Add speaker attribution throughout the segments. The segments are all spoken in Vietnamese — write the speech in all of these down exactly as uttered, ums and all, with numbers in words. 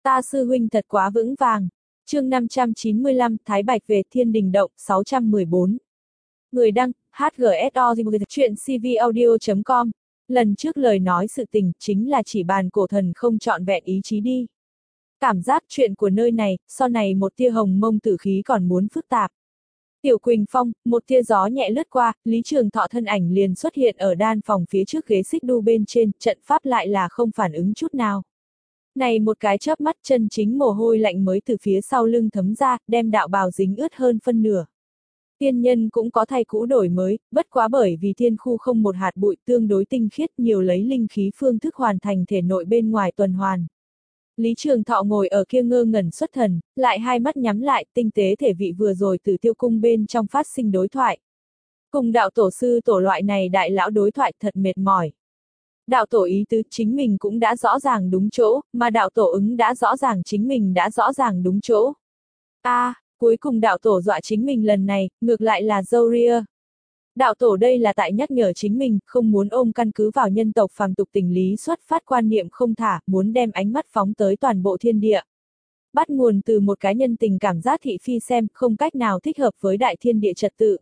Speaker 1: Ta sư huynh thật quá vững vàng. Chương năm trăm chín mươi lăm, Thái Bạch về Thiên Đình Động, sáu trăm mười bốn. Người đăng, hát giê ét o chuyện cvaudio chấm com. Lần trước lời nói sự tình, chính là chỉ bàn cổ thần không trọn vẹn ý chí đi. Cảm giác chuyện của nơi này, sau này một tia hồng mông tử khí còn muốn phức tạp. Tiểu Quỳnh Phong, một tia gió nhẹ lướt qua, Lý Trường Thọ thân ảnh liền xuất hiện ở đan phòng phía trước ghế xích đu bên trên, trận pháp lại là không phản ứng chút nào. Này một cái chớp mắt chân chính mồ hôi lạnh mới từ phía sau lưng thấm ra, đem đạo bào dính ướt hơn phân nửa. Tiên nhân cũng có thay cũ đổi mới, bất quá bởi vì thiên khu không một hạt bụi tương đối tinh khiết nhiều lấy linh khí phương thức hoàn thành thể nội bên ngoài tuần hoàn. Lý Trường Thọ ngồi ở kia ngơ ngẩn xuất thần, lại hai mắt nhắm lại, tinh tế thể vị vừa rồi từ tiêu cung bên trong phát sinh đối thoại. Cùng đạo tổ sư tổ loại này đại lão đối thoại thật mệt mỏi. Đạo tổ ý tứ chính mình cũng đã rõ ràng đúng chỗ, mà đạo tổ ứng đã rõ ràng chính mình đã rõ ràng đúng chỗ. A, à, cuối cùng đạo tổ dọa chính mình lần này, ngược lại là dâu ria. Đạo tổ đây là tại nhắc nhở chính mình, không muốn ôm căn cứ vào nhân tộc phàm tục tình lý xuất phát quan niệm không thả, muốn đem ánh mắt phóng tới toàn bộ thiên địa. Bắt nguồn từ một cái nhân tình cảm giác thị phi xem, không cách nào thích hợp với đại thiên địa trật tự.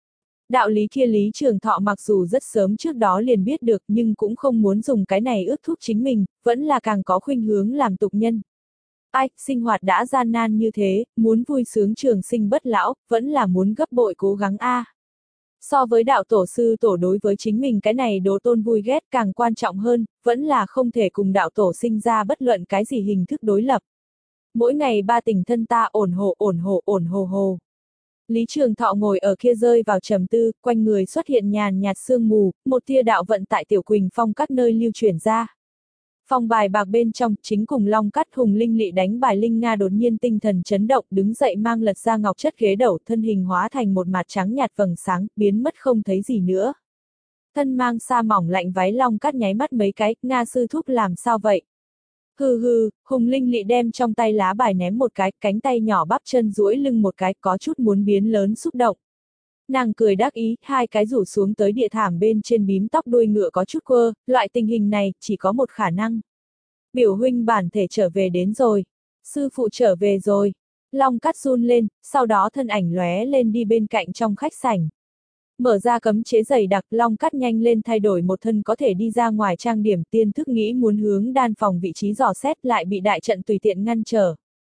Speaker 1: Đạo lý kia Lý Trường Thọ mặc dù rất sớm trước đó liền biết được nhưng cũng không muốn dùng cái này ước thúc chính mình, vẫn là càng có khuynh hướng làm tục nhân. Ai, sinh hoạt đã gian nan như thế, muốn vui sướng trường sinh bất lão, vẫn là muốn gấp bội cố gắng a. À. So với đạo tổ sư tổ đối với chính mình cái này đồ tôn vui ghét càng quan trọng hơn, vẫn là không thể cùng đạo tổ sinh ra bất luận cái gì hình thức đối lập. Mỗi ngày ba tình thân ta ổn hồ ổn hồ ổn hồ hồ. Lý Trường Thọ ngồi ở kia rơi vào trầm tư, quanh người xuất hiện nhàn nhạt sương mù, một tia đạo vận tại Tiểu Quỳnh Phong các nơi lưu chuyển ra. Phong bài bạc bên trong, chính cùng Long Cắt Hùng Linh Lị đánh bài Linh Nga đột nhiên tinh thần chấn động, đứng dậy mang lật ra ngọc chất ghế đầu, thân hình hóa thành một mặt trắng nhạt vầng sáng, biến mất không thấy gì nữa. Thân mang sa mỏng lạnh váy Long Cắt nháy mắt mấy cái, Nga sư thúc làm sao vậy? Hừ hừ, Hùng Linh Lị đem trong tay lá bài ném một cái, cánh tay nhỏ bắp chân duỗi lưng một cái, có chút muốn biến lớn xúc động. Nàng cười đắc ý, hai cái rủ xuống tới địa thảm bên trên bím tóc đuôi ngựa có chút quơ, loại tình hình này, chỉ có một khả năng. Biểu huynh bản thể trở về đến rồi. Sư phụ trở về rồi. Long Cắt run lên, sau đó thân ảnh lóe lên đi bên cạnh trong khách sảnh. Mở ra cấm chế dày đặc, Long Cắt nhanh lên thay đổi một thân có thể đi ra ngoài trang điểm, tiên thức nghĩ muốn hướng đan phòng vị trí dò xét lại bị đại trận tùy tiện ngăn trở.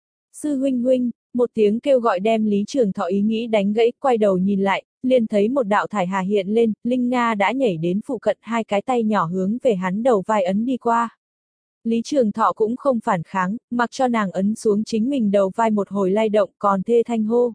Speaker 1: Sư huynh huynh, một tiếng kêu gọi đem Lý Trường Thọ ý nghĩ đánh gãy, quay đầu nhìn lại, liền thấy một đạo thải hà hiện lên, Linh Nga đã nhảy đến phụ cận, hai cái tay nhỏ hướng về hắn đầu vai ấn đi qua. Lý Trường Thọ cũng không phản kháng, mặc cho nàng ấn xuống chính mình đầu vai một hồi lay động, còn thê thanh hô.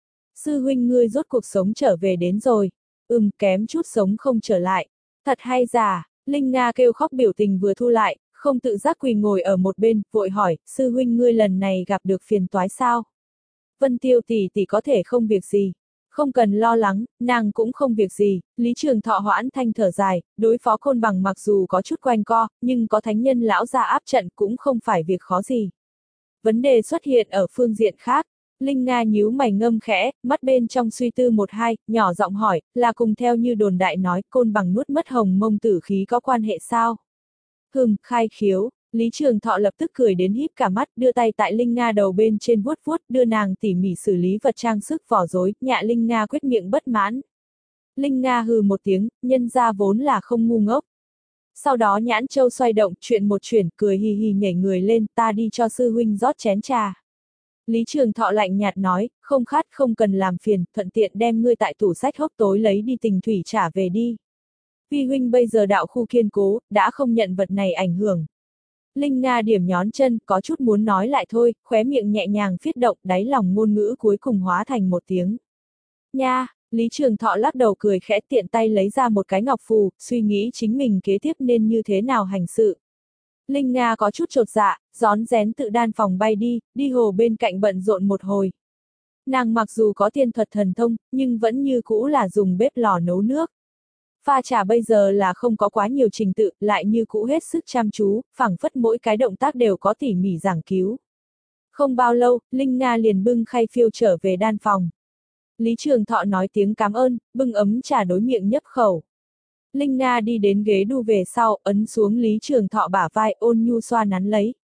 Speaker 1: Sư huynh ngươi rốt cuộc sống trở về đến rồi. Ừm, kém chút sống không trở lại. Thật hay giả, Linh Nga kêu khóc biểu tình vừa thu lại, không tự giác quỳ ngồi ở một bên, vội hỏi, sư huynh ngươi lần này gặp được phiền toái sao? Vân Tiêu tỷ tỷ có thể không việc gì. Không cần lo lắng, nàng cũng không việc gì. Lý Trường Thọ hoãn thanh thở dài, đối phó Côn Bằng mặc dù có chút quanh co, nhưng có thánh nhân lão gia áp trận cũng không phải việc khó gì. Vấn đề xuất hiện ở phương diện khác. Linh Nga nhíu mày ngâm khẽ, mắt bên trong suy tư một hai, nhỏ giọng hỏi, là cùng theo như đồn đại nói, Côn Bằng nuốt mất hồng mông tử khí có quan hệ sao? Hừm, khai khiếu. Lý Trường Thọ lập tức cười đến híp cả mắt, đưa tay tại Linh Nga đầu bên trên vuốt vuốt, đưa nàng tỉ mỉ xử lý vật trang sức vỏ rối, nhạ Linh Nga quyết miệng bất mãn. Linh Nga hừ một tiếng, nhân ra vốn là không ngu ngốc. Sau đó nhãn châu xoay động, chuyện một chuyển, cười hì hì nhảy người lên, ta đi cho sư huynh rót chén trà. Lý Trường Thọ lạnh nhạt nói, không khát không cần làm phiền, thuận tiện đem ngươi tại tủ sách hốc tối lấy đi tình thủy trả về đi. Vi huynh bây giờ đạo khu kiên cố, đã không nhận vật này ảnh hưởng. Linh Nga điểm nhón chân, có chút muốn nói lại thôi, khóe miệng nhẹ nhàng phiết động, đáy lòng ngôn ngữ cuối cùng hóa thành một tiếng. Nha, Lý Trường Thọ lắc đầu cười khẽ tiện tay lấy ra một cái ngọc phù, suy nghĩ chính mình kế tiếp nên như thế nào hành sự. Linh Nga có chút chột dạ, rón rén tự đan phòng bay đi, đi hồ bên cạnh bận rộn một hồi. Nàng mặc dù có tiên thuật thần thông, nhưng vẫn như cũ là dùng bếp lò nấu nước. Pha trà bây giờ là không có quá nhiều trình tự, lại như cũ hết sức chăm chú, phảng phất mỗi cái động tác đều có tỉ mỉ giảng cứu. Không bao lâu, Linh Nga liền bưng khay phiêu trở về đan phòng. Lý Trường Thọ nói tiếng cảm ơn, bưng ấm trà đối miệng nhấp khẩu. Linh Nga đi đến ghế đu về sau, ấn xuống Lý Trường Thọ bả vai ôn nhu xoa nắn lấy.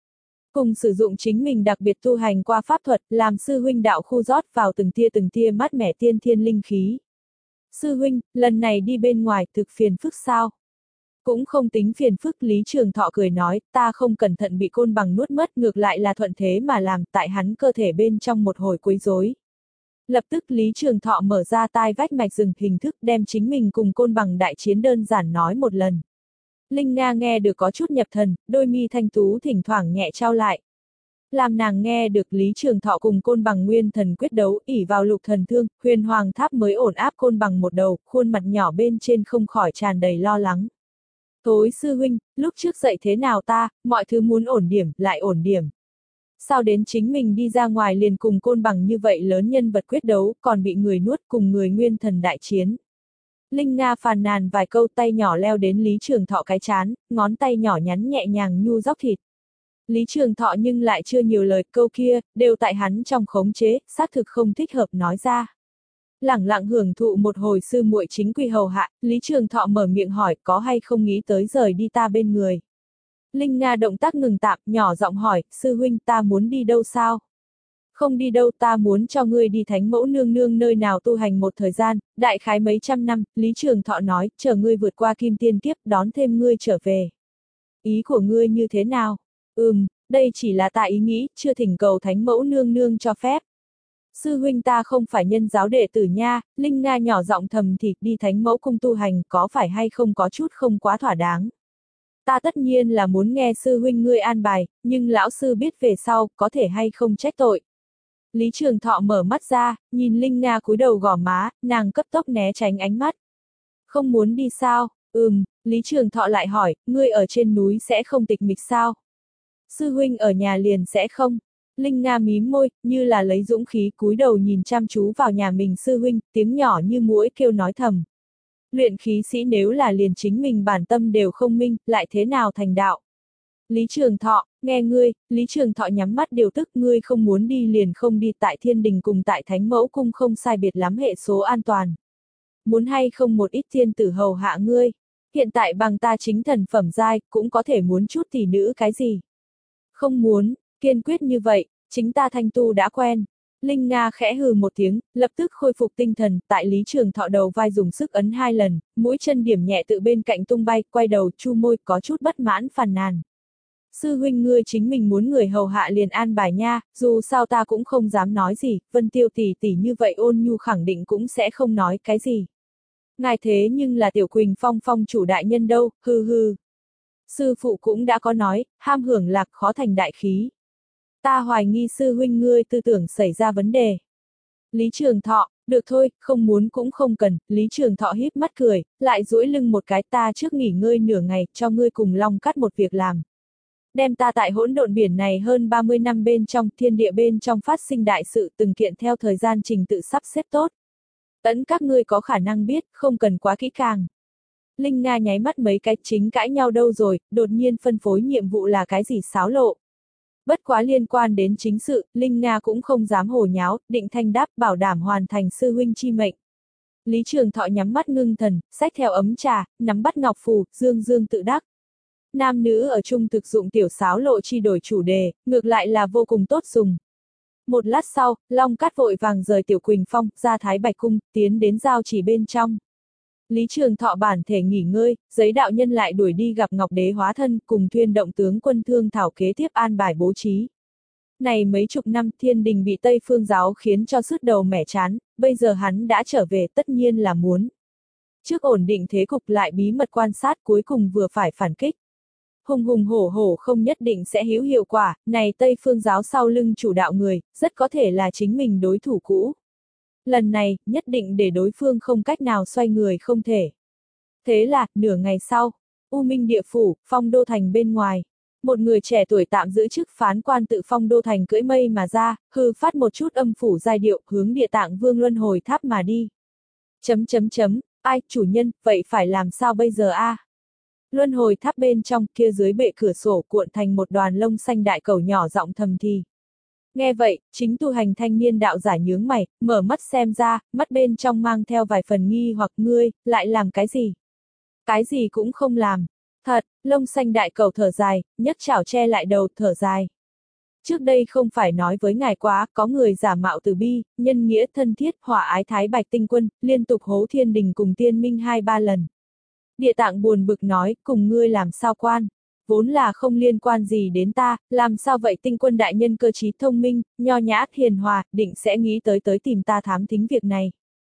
Speaker 1: cùng sử dụng chính mình đặc biệt tu hành qua pháp thuật, làm sư huynh đạo khu rót vào từng tia từng tia mát mẻ tiên thiên linh khí. Sư huynh, lần này đi bên ngoài thực phiền phức sao? Cũng không tính phiền phức, Lý Trường Thọ cười nói, ta không cẩn thận bị côn bằng nuốt mất, ngược lại là thuận thế mà làm, tại hắn cơ thể bên trong một hồi quấy rối. Lập tức Lý Trường Thọ mở ra tai vách mạch rừng hình thức, đem chính mình cùng côn bằng đại chiến đơn giản nói một lần. Linh Nga nghe được có chút nhập thần, đôi mi thanh tú thỉnh thoảng nhẹ trao lại. Làm nàng nghe được Lý Trường Thọ cùng côn bằng nguyên thần quyết đấu, ỷ vào lục thần thương, huyền hoàng tháp mới ổn áp côn bằng một đầu, khuôn mặt nhỏ bên trên không khỏi tràn đầy lo lắng. Thối sư huynh, lúc trước dạy thế nào ta, mọi thứ muốn ổn điểm, lại ổn điểm. Sao đến chính mình đi ra ngoài liền cùng côn bằng như vậy lớn nhân vật quyết đấu, còn bị người nuốt cùng người nguyên thần đại chiến. Linh Nga phàn nàn vài câu, tay nhỏ leo đến Lý Trường Thọ cái chán, ngón tay nhỏ nhắn nhẹ nhàng nhu dóc thịt. Lý Trường Thọ nhưng lại chưa nhiều lời, câu kia, đều tại hắn trong khống chế, xác thực không thích hợp nói ra. Lẳng lặng hưởng thụ một hồi sư muội chính quy hầu hạ, Lý Trường Thọ mở miệng hỏi có hay không nghĩ tới rời đi ta bên người. Linh Nga động tác ngừng tạm, nhỏ giọng hỏi, sư huynh ta muốn đi đâu sao? Không đi đâu, ta muốn cho ngươi đi Thánh Mẫu Nương Nương nơi nào tu hành một thời gian, đại khái mấy trăm năm, Lý Trường Thọ nói, chờ ngươi vượt qua kim tiên kiếp, đón thêm ngươi trở về. Ý của ngươi như thế nào? Ừm, đây chỉ là ta ý nghĩ, chưa thỉnh cầu Thánh Mẫu Nương Nương cho phép. Sư huynh ta không phải nhân giáo đệ tử nha, Linh Nga nhỏ giọng thầm thì đi Thánh Mẫu cung tu hành có phải hay không có chút không quá thỏa đáng. Ta tất nhiên là muốn nghe sư huynh ngươi an bài, nhưng lão sư biết về sau, có thể hay không trách tội. Lý Trường Thọ mở mắt ra, nhìn Linh Nga cúi đầu gò má, nàng cấp tốc né tránh ánh mắt. Không muốn đi sao? Ừm, Lý Trường Thọ lại hỏi, ngươi ở trên núi sẽ không tịch mịch sao? Sư huynh ở nhà liền sẽ không? Linh Nga mím môi, như là lấy dũng khí cúi đầu nhìn chăm chú vào nhà mình sư huynh, tiếng nhỏ như muỗi kêu nói thầm. Luyện khí sĩ nếu là liền chính mình bản tâm đều không minh, lại thế nào thành đạo? Lý Trường Thọ, nghe ngươi, Lý Trường Thọ nhắm mắt điều tức, ngươi không muốn đi liền không đi, tại Thiên Đình cùng tại Thánh Mẫu cung không sai biệt lắm hệ số an toàn. Muốn hay không một ít thiên tử hầu hạ ngươi, hiện tại bằng ta chính thần phẩm giai, cũng có thể muốn chút tỷ nữ cái gì. Không muốn, kiên quyết như vậy, chính ta thanh tu đã quen. Linh Nga khẽ hừ một tiếng, lập tức khôi phục tinh thần, tại Lý Trường Thọ đầu vai dùng sức ấn hai lần, mũi chân điểm nhẹ tự bên cạnh tung bay, quay đầu chu môi có chút bất mãn phàn nàn. Sư huynh ngươi chính mình muốn người hầu hạ liền an bài nha, dù sao ta cũng không dám nói gì, Vân Tiêu tỷ tỷ như vậy ôn nhu khẳng định cũng sẽ không nói cái gì. Ngài thế nhưng là Tiểu Quỳnh Phong phong chủ đại nhân đâu, hư hư. Sư phụ cũng đã có nói, ham hưởng lạc khó thành đại khí. Ta hoài nghi sư huynh ngươi tư tưởng xảy ra vấn đề. Lý Trường Thọ, được thôi, không muốn cũng không cần, Lý Trường Thọ híp mắt cười, lại duỗi lưng một cái, ta trước nghỉ ngơi nửa ngày, cho ngươi cùng Long cắt một việc làm. Đem ta tại hỗn độn biển này hơn ba mươi năm bên trong, thiên địa bên trong phát sinh đại sự từng kiện theo thời gian trình tự sắp xếp tốt. Tẫn các ngươi có khả năng biết, không cần quá kỹ càng. Linh Nga nháy mắt mấy cái, chính cãi nhau đâu rồi, đột nhiên phân phối nhiệm vụ là cái gì xáo lộ. Bất quá liên quan đến chính sự, Linh Nga cũng không dám hồ nháo, định thanh đáp bảo đảm hoàn thành sư huynh chi mệnh. Lý Trường Thọ nhắm mắt ngưng thần, xách theo ấm trà, nắm bắt ngọc phù, dương dương tự đắc. Nam nữ ở chung thực dụng tiểu xáo lộ chi đổi chủ đề, ngược lại là vô cùng tốt dùng. Một lát sau, Long Cát vội vàng rời Tiểu Quỳnh Phong, ra Thái Bạch Cung, tiến đến giao chỉ bên trong. Lý Trường Thọ bản thể nghỉ ngơi, giấy đạo nhân lại đuổi đi gặp Ngọc Đế hóa thân, cùng Thuyên động tướng quân Thương Thảo kế tiếp an bài bố trí. Này mấy chục năm Thiên Đình bị Tây Phương giáo khiến cho sứt đầu mẻ chán, bây giờ hắn đã trở về tất nhiên là muốn. Trước ổn định thế cục lại bí mật quan sát cuối cùng vừa phải phản kích. Hùng hùng hổ hổ không nhất định sẽ hữu hiệu quả, này Tây Phương giáo sau lưng chủ đạo người, rất có thể là chính mình đối thủ cũ. Lần này, nhất định để đối phương không cách nào xoay người không thể. Thế là, nửa ngày sau, U Minh địa phủ, Phong Đô Thành bên ngoài. Một người trẻ tuổi tạm giữ chức phán quan tự Phong Đô Thành cưỡi mây mà ra, hư phát một chút âm phủ giai điệu, hướng Địa Tạng Vương Luân Hồi Tháp mà đi. Chấm chấm chấm, ai, chủ nhân, vậy phải làm sao bây giờ a? À? Luân Hồi Tháp bên trong, kia dưới bệ cửa sổ cuộn thành một đoàn lông xanh đại cầu nhỏ giọng thầm thì. Nghe vậy, chính tu hành thanh niên đạo giả nhướng mày, mở mắt xem ra, mắt bên trong mang theo vài phần nghi hoặc ngươi, lại làm cái gì? Cái gì cũng không làm. Thật, lông xanh đại cầu thở dài, nhấc chảo che lại đầu, thở dài. Trước đây không phải nói với ngài quá, có người giả mạo từ bi, nhân nghĩa thân thiết, hỏa ái Thái Bạch Tinh Quân, liên tục hố thiên đình cùng tiên minh hai ba lần. Địa Tạng buồn bực nói, cùng ngươi làm sao quan, vốn là không liên quan gì đến ta, làm sao vậy? Tinh Quân đại nhân cơ trí thông minh, nho nhã, hiền hòa, định sẽ nghĩ tới tới tìm ta thám thính việc này.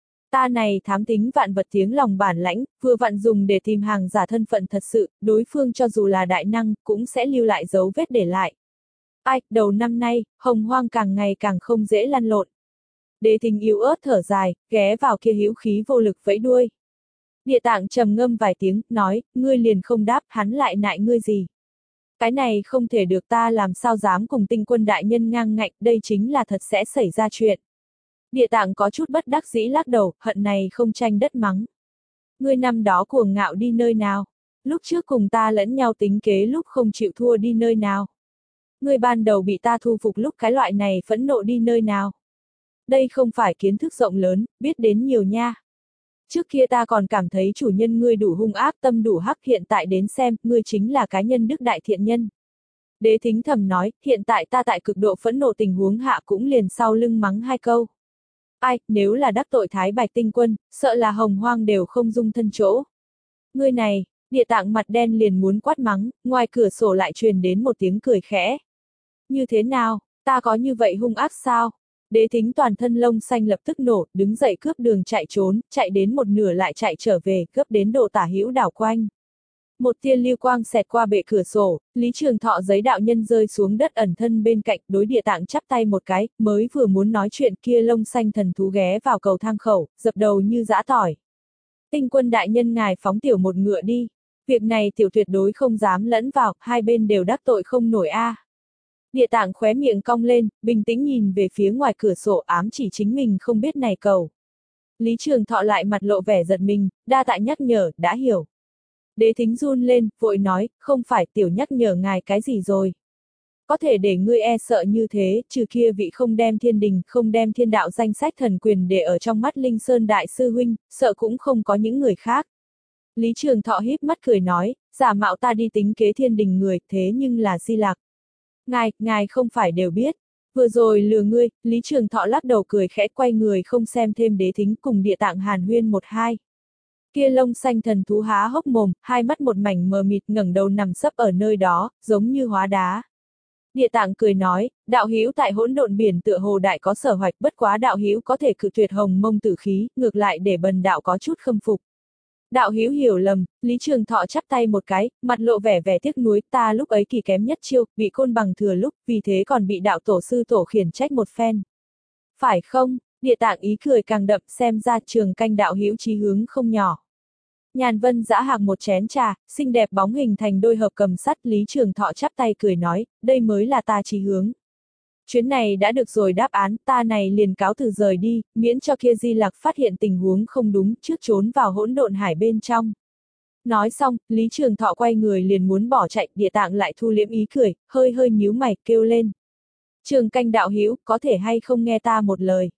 Speaker 1: Ta này thám thính vạn vật tiếng lòng bản lãnh, vừa vặn dùng để tìm hàng giả thân phận thật sự, đối phương cho dù là đại năng, cũng sẽ lưu lại dấu vết để lại. Ai, đầu năm nay, hồng hoang càng ngày càng không dễ lăn lộn. Đế Thính yếu ớt thở dài, ghé vào kia hữu khí vô lực vẫy đuôi. Địa Tạng trầm ngâm vài tiếng, nói, ngươi liền không đáp, hắn lại nại ngươi gì. Cái này không thể được, ta làm sao dám cùng Tinh Quân đại nhân ngang ngạnh, đây chính là thật sẽ xảy ra chuyện. Địa Tạng có chút bất đắc dĩ lắc đầu, hận này không tranh đất mắng. Ngươi năm đó cuồng ngạo đi nơi nào? Lúc trước cùng ta lẫn nhau tính kế lúc không chịu thua đi nơi nào? Ngươi ban đầu bị ta thu phục lúc cái loại này phẫn nộ đi nơi nào? Đây không phải kiến thức rộng lớn, biết đến nhiều nha. Trước kia ta còn cảm thấy chủ nhân ngươi đủ hung ác, tâm đủ hắc, hiện tại đến xem, ngươi chính là cái nhân đức đại thiện nhân. Đế Thính thầm nói, hiện tại ta tại cực độ phẫn nộ tình huống hạ cũng liền sau lưng mắng hai câu. Ai, nếu là đắc tội Thái Bạch Tinh Quân, sợ là hồng hoang đều không dung thân chỗ. Ngươi này, Địa Tạng mặt đen liền muốn quát mắng, ngoài cửa sổ lại truyền đến một tiếng cười khẽ. Như thế nào, ta có như vậy hung ác sao? Đế Thính toàn thân lông xanh lập tức nổ, đứng dậy cướp đường chạy trốn, chạy đến một nửa lại chạy trở về, cướp đến độ tả hữu đảo quanh. Một tia lưu quang xẹt qua bệ cửa sổ, Lý Trường Thọ giấy đạo nhân rơi xuống đất ẩn thân bên cạnh, đối Địa Tạng chắp tay một cái, mới vừa muốn nói chuyện kia lông xanh thần thú ghé vào cầu thang khẩu, dập đầu như giã tỏi. Tinh Quân đại nhân ngài phóng tiểu một ngựa đi, việc này tiểu tuyệt đối không dám lẫn vào, hai bên đều đắc tội không nổi a. À. Địa Tạng khóe miệng cong lên, bình tĩnh nhìn về phía ngoài cửa sổ, ám chỉ chính mình không biết này cầu. Lý Trường Thọ lại mặt lộ vẻ giật mình, đa tạ nhắc nhở, đã hiểu. Đế Thính run lên, vội nói, không phải tiểu nhắc nhở ngài cái gì rồi. Có thể để ngươi e sợ như thế, trừ kia vị không đem thiên đình, không đem thiên đạo danh sách thần quyền để ở trong mắt Linh Sơn Đại Sư Huynh, sợ cũng không có những người khác. Lý Trường Thọ híp mắt cười nói, giả mạo ta đi tính kế thiên đình người, thế nhưng là Di Lặc. Ngài, ngài không phải đều biết. Vừa rồi lừa ngươi, Lý Trường Thọ lắc đầu cười khẽ quay người không xem thêm Đế Thính cùng Địa Tạng hàn huyên một hai. Kia lông xanh thần thú há hốc mồm, hai mắt một mảnh mờ mịt ngẩng đầu nằm sấp ở nơi đó, giống như hóa đá. Địa Tạng cười nói, đạo hữu tại hỗn độn biển tựa hồ đại có sở hoạch, bất quá đạo hữu có thể cự tuyệt hồng mông tử khí, ngược lại để bần đạo có chút khâm phục. Đạo hữu hiểu lầm, Lý Trường Thọ chắp tay một cái, mặt lộ vẻ vẻ tiếc nuối, ta lúc ấy kỳ kém nhất chiêu, bị côn bằng thừa lúc, vì thế còn bị đạo tổ sư tổ khiển trách một phen. Phải không? Địa Tạng ý cười càng đậm, xem ra Trường Canh đạo hữu chí hướng không nhỏ. Nhàn Vân giã hạc một chén trà, xinh đẹp bóng hình thành đôi hợp cầm sắt, Lý Trường Thọ chắp tay cười nói, đây mới là ta chí hướng. Chuyến này đã được rồi, đáp án, ta này liền cáo từ rời đi, miễn cho kia Di Lặc phát hiện tình huống không đúng, trước trốn vào hỗn độn hải bên trong. Nói xong, Lý Trường Thọ quay người liền muốn bỏ chạy, Địa Tạng lại thu liễm ý cười, hơi hơi nhíu mày, kêu lên. Trường Canh đạo hữu, có thể hay không nghe ta một lời?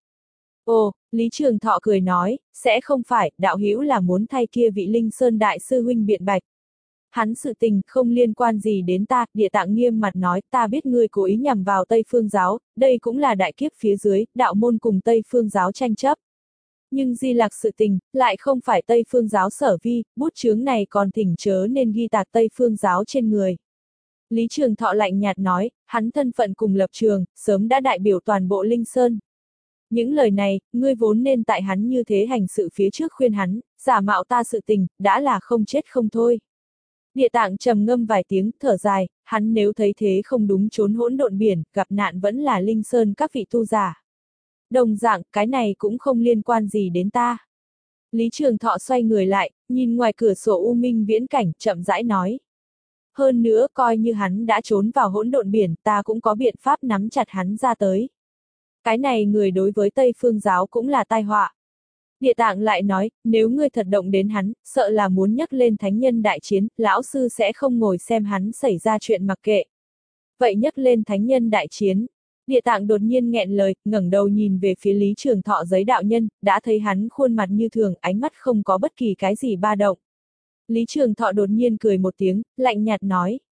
Speaker 1: Ồ, Lý Trường Thọ cười nói, sẽ không phải, đạo hữu là muốn thay kia vị Linh Sơn Đại Sư Huynh biện bạch. Hắn sự tình không liên quan gì đến ta, Địa Tạng nghiêm mặt nói, ta biết ngươi cố ý nhằm vào Tây Phương giáo, đây cũng là đại kiếp phía dưới, đạo môn cùng Tây Phương giáo tranh chấp. Nhưng Di Lặc sự tình, lại không phải Tây Phương giáo sở vi, bút chướng này còn thỉnh chớ nên ghi tạc Tây Phương giáo trên người. Lý Trường Thọ lạnh nhạt nói, hắn thân phận cùng lập trường, sớm đã đại biểu toàn bộ Linh Sơn. Những lời này, ngươi vốn nên tại hắn như thế hành sự phía trước khuyên hắn, giả mạo ta sự tình, đã là không chết không thôi. Địa Tạng trầm ngâm vài tiếng, thở dài, hắn nếu thấy thế không đúng trốn hỗn độn biển, gặp nạn vẫn là Linh Sơn các vị tu giả. Đồng dạng, cái này cũng không liên quan gì đến ta. Lý Trường Thọ xoay người lại, nhìn ngoài cửa sổ u minh viễn cảnh, chậm rãi nói. Hơn nữa, coi như hắn đã trốn vào hỗn độn biển, ta cũng có biện pháp nắm chặt hắn ra tới. Cái này người đối với Tây Phương giáo cũng là tai họa. Địa Tạng lại nói, nếu ngươi thật động đến hắn, sợ là muốn nhắc lên thánh nhân đại chiến, lão sư sẽ không ngồi xem hắn xảy ra chuyện mặc kệ. Vậy nhắc lên thánh nhân đại chiến. Địa Tạng đột nhiên nghẹn lời, ngẩng đầu nhìn về phía Lý Trường Thọ giấy đạo nhân, đã thấy hắn khuôn mặt như thường, ánh mắt không có bất kỳ cái gì ba động. Lý Trường Thọ đột nhiên cười một tiếng, lạnh nhạt nói.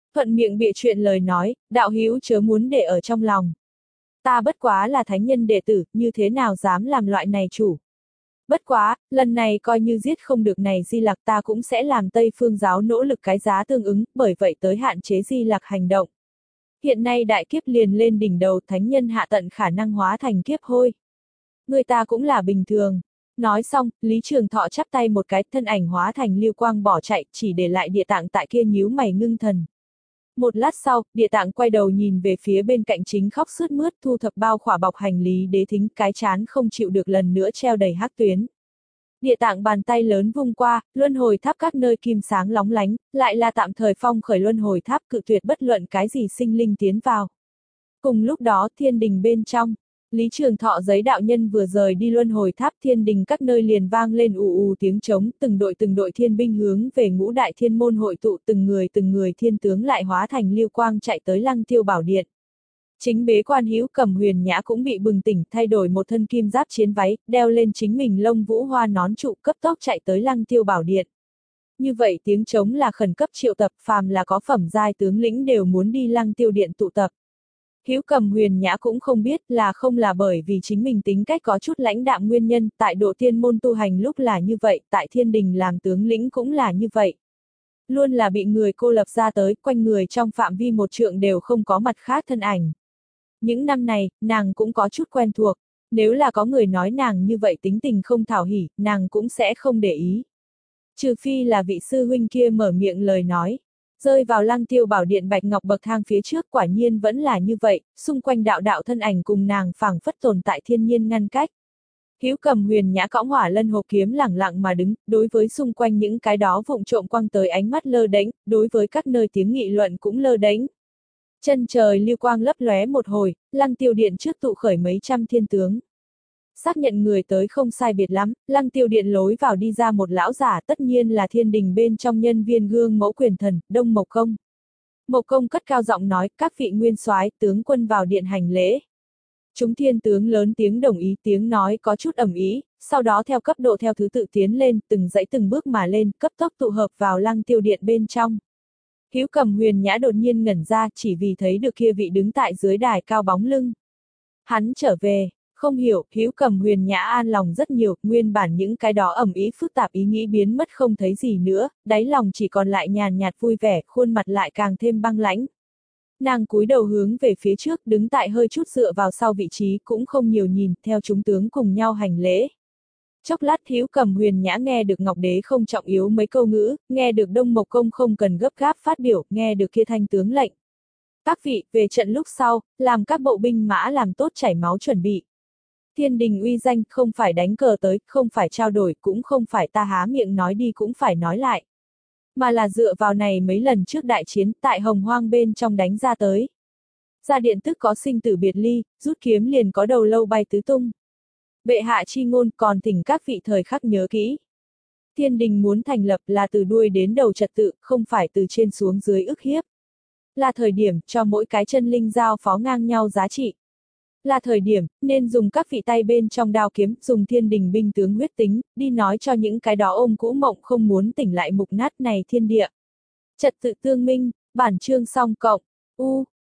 Speaker 1: thuận miệng bịa chuyện lời nói, đạo hữu chớ muốn để ở trong lòng. Ta bất quá là thánh nhân đệ tử, như thế nào dám làm loại này chủ. Bất quá, lần này coi như giết không được này Di Lặc ta cũng sẽ làm Tây Phương giáo nỗ lực cái giá tương ứng, bởi vậy tới hạn chế Di Lặc hành động. Hiện nay đại kiếp liền lên đỉnh đầu, thánh nhân hạ tận khả năng hóa thành kiếp hôi. Người ta cũng là bình thường. Nói xong, Lý Trường Thọ chắp tay một cái, thân ảnh hóa thành lưu quang bỏ chạy, chỉ để lại Địa Tạng tại kia nhíu mày ngưng thần. Một lát sau, Địa Tạng quay đầu nhìn về phía bên cạnh chính khóc sướt mướt thu thập bao khỏa bọc hành lý Đế Thính, cái chán không chịu được lần nữa treo đầy hắc tuyến. Địa Tạng bàn tay lớn vung qua, luân hồi tháp các nơi kim sáng lóng lánh, lại là tạm thời phong khởi luân hồi tháp cự tuyệt bất luận cái gì sinh linh tiến vào. Cùng lúc đó thiên đình bên trong, Lý Trường Thọ giấy đạo nhân vừa rời đi luân hồi tháp, thiên đình các nơi liền vang lên ù ù tiếng trống, từng đội từng đội thiên binh hướng về ngũ đại thiên môn hội tụ, từng người từng người thiên tướng lại hóa thành lưu quang chạy tới Lăng Tiêu Bảo Điện. Chính bế quan Hữu Cầm Huyền Nhã cũng bị bừng tỉnh, thay đổi một thân kim giáp chiến váy, đeo lên chính mình lông vũ hoa nón trụ, cấp tốc chạy tới Lăng Tiêu Bảo Điện. Như vậy tiếng trống là khẩn cấp triệu tập, phàm là có phẩm giai tướng lĩnh đều muốn đi Lăng Tiêu Điện tụ tập. Hữu Cầm Huyền Nhã cũng không biết là không là bởi vì chính mình tính cách có chút lãnh đạm nguyên nhân, tại độ tiên môn tu hành lúc là như vậy, tại thiên đình làm tướng lĩnh cũng là như vậy. Luôn là bị người cô lập ra tới, quanh người trong phạm vi một trượng đều không có mặt khác thân ảnh. Những năm này, nàng cũng có chút quen thuộc, nếu là có người nói nàng như vậy tính tình không thảo hỉ, nàng cũng sẽ không để ý. Trừ phi là vị sư huynh kia mở miệng lời nói. Rơi vào Lăng Tiêu Bảo Điện bạch ngọc bậc thang phía trước, quả nhiên vẫn là như vậy, xung quanh đạo đạo thân ảnh cùng nàng phảng phất tồn tại thiên nhiên ngăn cách. Hữu Cầm Huyền Nhã cõng hỏa lân hộp kiếm lẳng lặng mà đứng, đối với xung quanh những cái đó vụng trộm quăng tới ánh mắt lơ đánh, đối với các nơi tiếng nghị luận cũng lơ đánh. Chân trời lưu quang lấp lóe một hồi, Lăng Tiêu Điện trước tụ khởi mấy trăm thiên tướng. Xác nhận người tới không sai biệt lắm, Lăng Tiêu Điện lối vào đi ra một lão giả, tất nhiên là thiên đình bên trong nhân viên gương mẫu quyền thần, Đông Mộc Công. Mộc Công cất cao giọng nói, các vị nguyên soái, tướng quân vào điện hành lễ. Chúng thiên tướng lớn tiếng đồng ý, tiếng nói có chút ầm ĩ, sau đó theo cấp độ theo thứ tự tiến lên, từng dãy từng bước mà lên, cấp tốc tụ hợp vào Lăng Tiêu Điện bên trong. Hữu Cầm Huyền Nhã đột nhiên ngẩn ra, chỉ vì thấy được kia vị đứng tại dưới đài cao bóng lưng. Hắn trở về. Không hiểu, Hữu Cầm Huyền Nhã an lòng rất nhiều, nguyên bản những cái đó ẩm ý phức tạp ý nghĩ biến mất không thấy gì nữa, đáy lòng chỉ còn lại nhàn nhạt vui vẻ, khuôn mặt lại càng thêm băng lãnh. Nàng cúi đầu hướng về phía trước, đứng tại hơi chút dựa vào sau vị trí, cũng không nhiều nhìn, theo chúng tướng cùng nhau hành lễ. Chốc lát Hữu Cầm Huyền Nhã nghe được Ngọc Đế không trọng yếu mấy câu ngữ, nghe được Đông Mộc Công không cần gấp gáp phát biểu, nghe được kia thanh tướng lệnh. Các vị, về trận lúc sau, làm các bộ binh mã làm tốt chảy máu chuẩn bị. Thiên đình uy danh không phải đánh cờ tới, không phải trao đổi, cũng không phải ta há miệng nói đi cũng phải nói lại. Mà là dựa vào này mấy lần trước đại chiến tại Hồng Hoang bên trong đánh ra tới. Ra điện tức có sinh tử biệt ly, rút kiếm liền có đầu lâu bay tứ tung. Bệ hạ chi ngôn còn thỉnh các vị thời khắc nhớ kỹ. Thiên đình muốn thành lập là từ đuôi đến đầu trật tự, không phải từ trên xuống dưới ức hiếp. Là thời điểm cho mỗi cái chân linh giao phó ngang nhau giá trị. Là thời điểm, nên dùng các vị tay bên trong đao kiếm, dùng thiên đình binh tướng huyết tính, đi nói cho những cái đó ôm cũ mộng không muốn tỉnh lại mục nát này thiên địa. Trật tự tương minh, bản chương song cộng, U,